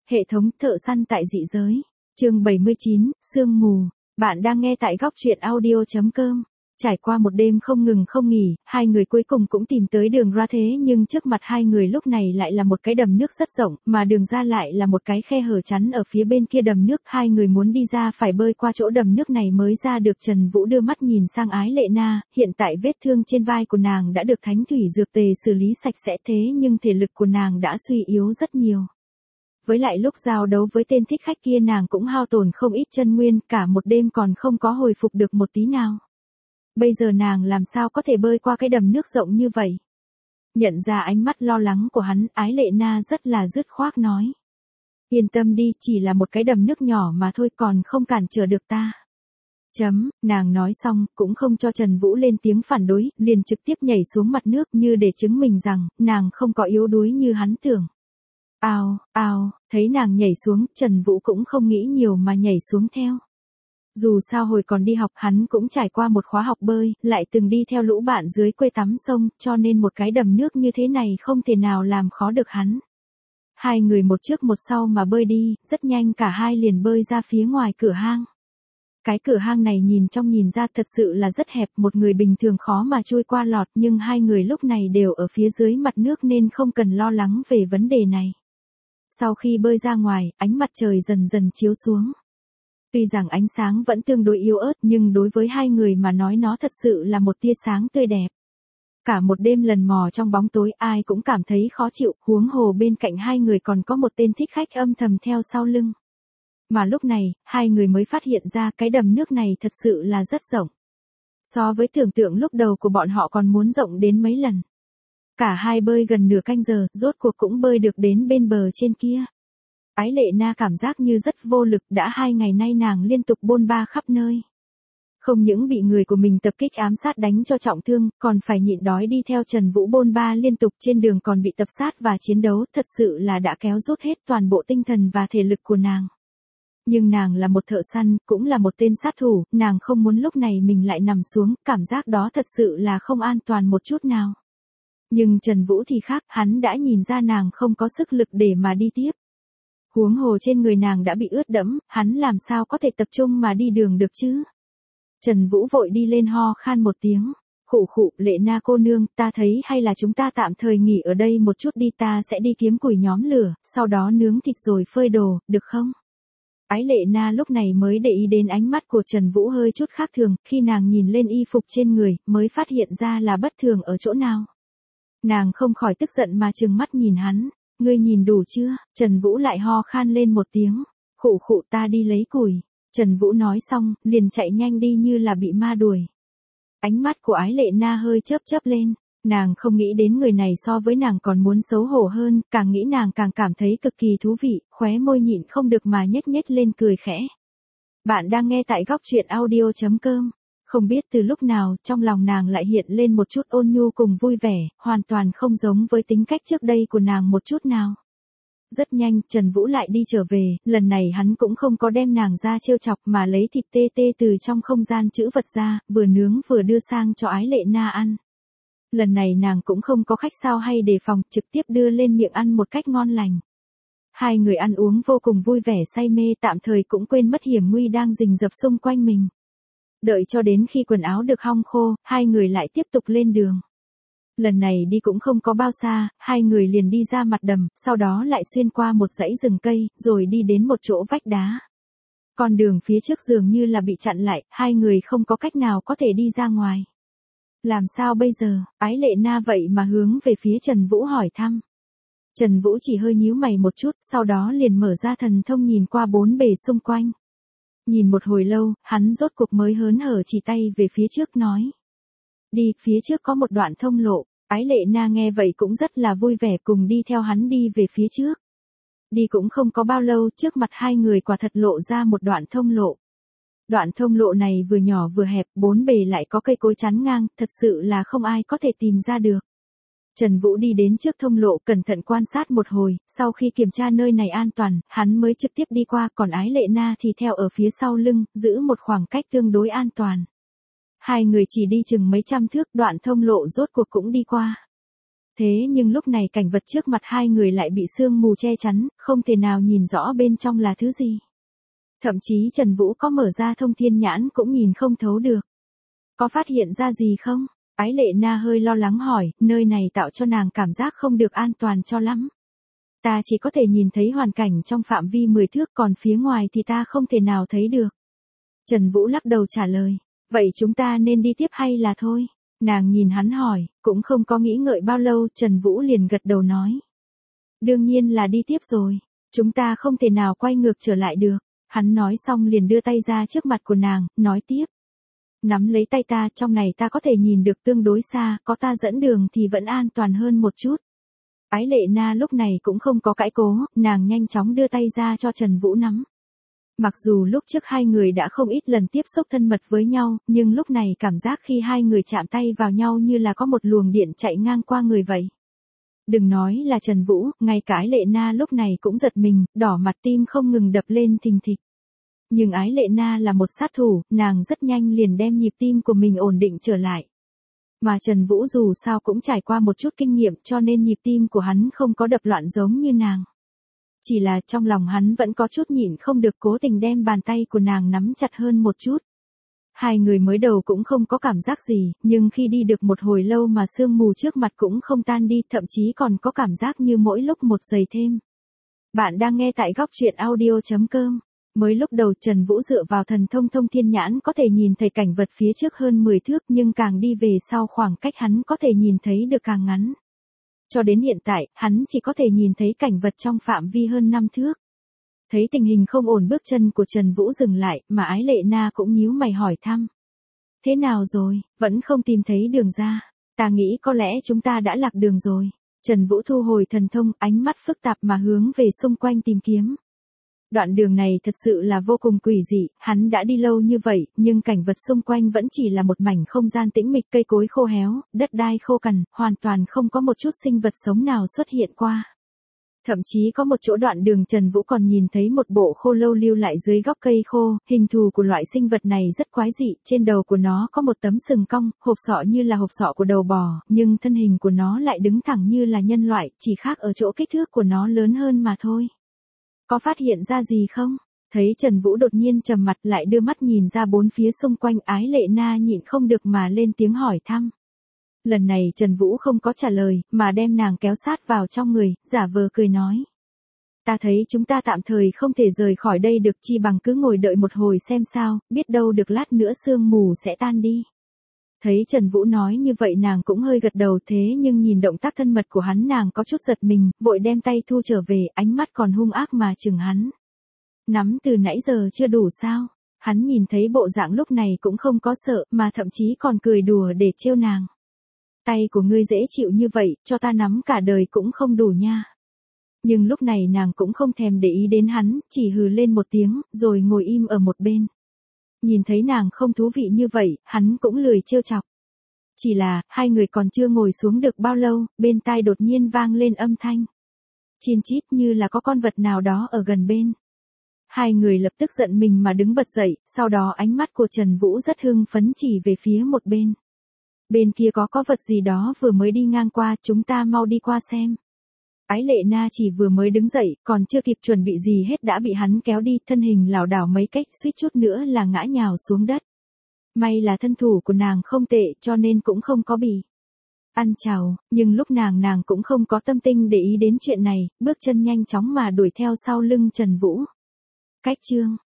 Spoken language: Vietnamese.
Hệ thống thợ săn tại dị giới. Chương 79, sương mù. Bạn đang nghe tại góc truyện audio.com. Trải qua một đêm không ngừng không nghỉ, hai người cuối cùng cũng tìm tới đường ra thế nhưng trước mặt hai người lúc này lại là một cái đầm nước rất rộng, mà đường ra lại là một cái khe hở chắn ở phía bên kia đầm nước. Hai người muốn đi ra phải bơi qua chỗ đầm nước này mới ra được. Trần Vũ đưa mắt nhìn sang Ái Lệ Na, hiện tại vết thương trên vai của nàng đã được thánh thủy dược tề xử lý sạch sẽ thế nhưng thể lực của nàng đã suy yếu rất nhiều. Với lại lúc giao đấu với tên thích khách kia nàng cũng hao tổn không ít chân nguyên, cả một đêm còn không có hồi phục được một tí nào. Bây giờ nàng làm sao có thể bơi qua cái đầm nước rộng như vậy? Nhận ra ánh mắt lo lắng của hắn, Ái Lệ Na rất là dứt khoát nói. Yên tâm đi, chỉ là một cái đầm nước nhỏ mà thôi, còn không cản trở được ta. Nàng nói xong, cũng không cho Trần Vũ lên tiếng phản đối, liền trực tiếp nhảy xuống mặt nước như để chứng minh rằng, nàng không có yếu đuối như hắn tưởng. Thấy nàng nhảy xuống, Trần Vũ cũng không nghĩ nhiều mà nhảy xuống theo. Dù sao hồi còn đi học hắn cũng trải qua một khóa học bơi, lại từng đi theo lũ bạn dưới quê tắm sông, cho nên một cái đầm nước như thế này không thể nào làm khó được hắn. Hai người một trước một sau mà bơi đi, rất nhanh cả hai liền bơi ra phía ngoài cửa hang. Cái cửa hang này nhìn trong nhìn ra thật sự là rất hẹp, một người bình thường khó mà chui qua lọt, nhưng hai người lúc này đều ở phía dưới mặt nước nên không cần lo lắng về vấn đề này. Sau khi bơi ra ngoài, ánh mặt trời dần dần chiếu xuống. Tuy rằng ánh sáng vẫn tương đối yếu ớt nhưng đối với hai người mà nói nó thật sự là một tia sáng tươi đẹp. Cả một đêm lần mò trong bóng tối ai cũng cảm thấy khó chịu, huống hồ bên cạnh hai người còn có một tên thích khách âm thầm theo sau lưng. Mà lúc này, hai người mới phát hiện ra cái đầm nước này thật sự là rất rộng. So với tưởng tượng lúc đầu của bọn họ còn muốn rộng đến mấy lần. Cả hai bơi gần nửa canh giờ, rốt cuộc cũng bơi được đến bên bờ trên kia. Ái Lệ Na cảm giác như rất vô lực, đã 2 ngày nay nàng liên tục bôn ba khắp nơi. Không những bị người của mình tập kích ám sát đánh cho trọng thương, còn phải nhịn đói đi theo Trần Vũ bôn ba liên tục, trên đường còn bị tập sát và chiến đấu, thật sự là đã kéo rút hết toàn bộ tinh thần và thể lực của nàng. Nhưng nàng là một thợ săn, cũng là một tên sát thủ, nàng không muốn lúc này mình lại nằm xuống, cảm giác đó thật sự là không an toàn một chút nào. Nhưng Trần Vũ thì khác, hắn đã nhìn ra nàng không có sức lực để mà đi tiếp. Huống hồ trên người nàng đã bị ướt đẫm, hắn làm sao có thể tập trung mà đi đường được chứ? Trần Vũ vội đi lên ho khan một tiếng. Khụ, Lệ Na cô nương, ta thấy hay là chúng ta tạm thời nghỉ ở đây một chút đi, ta sẽ đi kiếm củi nhóm lửa, sau đó nướng thịt rồi phơi đồ, được không? Ái Lệ Na lúc này mới để ý đến ánh mắt của Trần Vũ hơi chút khác thường, khi nàng nhìn lên y phục trên người, mới phát hiện ra là bất thường ở chỗ nào. Nàng không khỏi tức giận mà trừng mắt nhìn hắn. Ngươi nhìn đủ chưa? Trần Vũ lại ho khan lên một tiếng. Khụ, ta đi lấy củi. Trần Vũ nói xong, liền chạy nhanh đi như là bị ma đuổi. Ánh mắt của Ái Lệ Na hơi chớp lên. Nàng không nghĩ đến người này so với nàng còn muốn xấu hổ hơn, càng nghĩ nàng càng cảm thấy cực kỳ thú vị, khóe môi nhịn không được mà nhếch lên cười khẽ. Bạn đang nghe tại góc truyện audio.com. Không biết từ lúc nào, trong lòng nàng lại hiện lên một chút ôn nhu cùng vui vẻ, hoàn toàn không giống với tính cách trước đây của nàng một chút nào. Rất nhanh, Trần Vũ lại đi trở về, lần này hắn cũng không có đem nàng ra trêu chọc mà lấy thịt tê từ trong không gian trữ vật ra, vừa nướng vừa đưa sang cho Ái Lệ Na ăn. Lần này nàng cũng không có khách sao hay đề phòng, trực tiếp đưa lên miệng ăn một cách ngon lành. Hai người ăn uống vô cùng vui vẻ say mê, tạm thời cũng quên mất hiểm nguy đang rình rập xung quanh mình. Đợi cho đến khi quần áo được hong khô, hai người lại tiếp tục lên đường. Lần này đi cũng không có bao xa, hai người liền đi ra mặt đầm, sau đó lại xuyên qua một dãy rừng cây, rồi đi đến một chỗ vách đá. Con đường phía trước dường như là bị chặn lại, hai người không có cách nào có thể đi ra ngoài. Làm sao bây giờ? Ái Lệ Na vậy mà hướng về phía Trần Vũ hỏi thăm. Trần Vũ chỉ hơi nhíu mày một chút, sau đó liền mở ra thần thông nhìn qua bốn bề xung quanh. Nhìn một hồi lâu, hắn rốt cuộc mới hớn hở chỉ tay về phía trước nói. Đi, phía trước có một đoạn thông lộ. Ái Lệ Na nghe vậy cũng rất là vui vẻ cùng đi theo hắn đi về phía trước. Đi cũng không có bao lâu, trước mặt hai người quả thật lộ ra một đoạn thông lộ. Đoạn thông lộ này vừa nhỏ vừa hẹp, bốn bề lại có cây cối chắn ngang, thật sự là không ai có thể tìm ra được. Trần Vũ đi đến trước thông lộ cẩn thận quan sát một hồi, sau khi kiểm tra nơi này an toàn, hắn mới trực tiếp đi qua, còn Ái Lệ Na thì theo ở phía sau lưng, giữ một khoảng cách tương đối an toàn. Hai người chỉ đi chừng mấy trăm thước, đoạn thông lộ rốt cuộc cũng đi qua. Thế nhưng lúc này cảnh vật trước mặt hai người lại bị sương mù che chắn, không thể nào nhìn rõ bên trong là thứ gì. Thậm chí Trần Vũ có mở ra thông thiên nhãn cũng nhìn không thấu được. Có phát hiện ra gì không? Ái Lệ Na hơi lo lắng hỏi, nơi này tạo cho nàng cảm giác không được an toàn cho lắm. Ta chỉ có thể nhìn thấy hoàn cảnh trong phạm vi 10 thước, còn phía ngoài thì ta không thể nào thấy được. Trần Vũ lắc đầu trả lời, vậy chúng ta nên đi tiếp hay là thôi? Nàng nhìn hắn hỏi, cũng không có nghĩ ngợi bao lâu, Trần Vũ liền gật đầu nói. Đương nhiên là đi tiếp rồi, chúng ta không thể nào quay ngược trở lại được. Hắn nói xong liền đưa tay ra trước mặt của nàng, nói tiếp. Nắm lấy tay ta, trong này ta có thể nhìn được tương đối xa, có ta dẫn đường thì vẫn an toàn hơn một chút. Ái Lệ Na lúc này cũng không có cãi cố, nàng nhanh chóng đưa tay ra cho Trần Vũ nắm. Mặc dù lúc trước hai người đã không ít lần tiếp xúc thân mật với nhau, nhưng lúc này cảm giác khi hai người chạm tay vào nhau như là có một luồng điện chạy ngang qua người vậy. Đừng nói là Trần Vũ, ngay cả Ái Lệ Na lúc này cũng giật mình, đỏ mặt, tim không ngừng đập lên thình thịch. Nhưng Ái Lệ Na là một sát thủ, nàng rất nhanh liền đem nhịp tim của mình ổn định trở lại. Mà Trần Vũ dù sao cũng trải qua một chút kinh nghiệm, cho nên nhịp tim của hắn không có đập loạn giống như nàng. Chỉ là trong lòng hắn vẫn có chút nhịn không được, cố tình đem bàn tay của nàng nắm chặt hơn một chút. Hai người mới đầu cũng không có cảm giác gì, nhưng khi đi được một hồi lâu mà sương mù trước mặt cũng không tan đi, thậm chí còn có cảm giác như mỗi lúc một dày thêm. Bạn đang nghe tại Góc Chuyện Audio.com. Mới lúc đầu Trần Vũ dựa vào thần thông thông thiên nhãn có thể nhìn thấy cảnh vật phía trước hơn 10 thước, nhưng càng đi về sau khoảng cách hắn có thể nhìn thấy được càng ngắn. Cho đến hiện tại, hắn chỉ có thể nhìn thấy cảnh vật trong phạm vi hơn 5 thước. Thấy tình hình không ổn, bước chân của Trần Vũ dừng lại, mà Ái Lệ Na cũng nhíu mày hỏi thăm. Thế nào rồi, vẫn không tìm thấy đường ra? Ta nghĩ có lẽ chúng ta đã lạc đường rồi. Trần Vũ thu hồi thần thông, ánh mắt phức tạp mà hướng về xung quanh tìm kiếm. Đoạn đường này thật sự là vô cùng quỷ dị, hắn đã đi lâu như vậy, nhưng cảnh vật xung quanh vẫn chỉ là một mảnh không gian tĩnh mịch, cây cối khô héo, đất đai khô cằn, hoàn toàn không có một chút sinh vật sống nào xuất hiện qua. Thậm chí có một chỗ đoạn đường Trần Vũ còn nhìn thấy một bộ khô lâu lưu lại dưới gốc cây khô, hình thù của loại sinh vật này rất quái dị, trên đầu của nó có một tấm sừng cong, hộp sọ như là hộp sọ của đầu bò, nhưng thân hình của nó lại đứng thẳng như là nhân loại, chỉ khác ở chỗ kích thước của nó lớn hơn mà thôi. Có phát hiện ra gì không? Thấy Trần Vũ đột nhiên trầm mặt, lại đưa mắt nhìn ra bốn phía xung quanh, Ái Lệ Na nhịn không được mà lên tiếng hỏi thăm. Lần này Trần Vũ không có trả lời, mà đem nàng kéo sát vào trong người, giả vờ cười nói. Ta thấy chúng ta tạm thời không thể rời khỏi đây được, chi bằng cứ ngồi đợi một hồi xem sao, biết đâu được lát nữa sương mù sẽ tan đi. Thấy Trần Vũ nói như vậy nàng cũng hơi gật đầu, thế nhưng nhìn động tác thân mật của hắn nàng có chút giật mình, vội đem tay thu trở về, ánh mắt còn hung ác mà chừng hắn. Nắm từ nãy giờ chưa đủ sao? Hắn nhìn thấy bộ dạng lúc này cũng không có sợ, mà thậm chí còn cười đùa để trêu nàng. Tay của ngươi dễ chịu như vậy, cho ta nắm cả đời cũng không đủ nha. Nhưng lúc này nàng cũng không thèm để ý đến hắn, chỉ hừ lên một tiếng, rồi ngồi im ở một bên. Nhìn thấy nàng không thú vị như vậy, hắn cũng lười trêu chọc. Chỉ là, hai người còn chưa ngồi xuống được bao lâu, bên tai đột nhiên vang lên âm thanh. Chin chít, như là có con vật nào đó ở gần bên. Hai người lập tức giận mình mà đứng bật dậy, sau đó ánh mắt của Trần Vũ rất hưng phấn chỉ về phía một bên. Bên kia có vật gì đó vừa mới đi ngang qua, chúng ta mau đi qua xem. Ái Lệ Na chỉ vừa mới đứng dậy, còn chưa kịp chuẩn bị gì hết đã bị hắn kéo đi, thân hình lảo đảo mấy cách, suýt chút nữa là ngã nhào xuống đất. May là thân thủ của nàng không tệ, cho nên cũng không có bị ăn chào, nhưng lúc nàng cũng không có tâm tình để ý đến chuyện này, bước chân nhanh chóng mà đuổi theo sau lưng Trần Vũ. Cách chương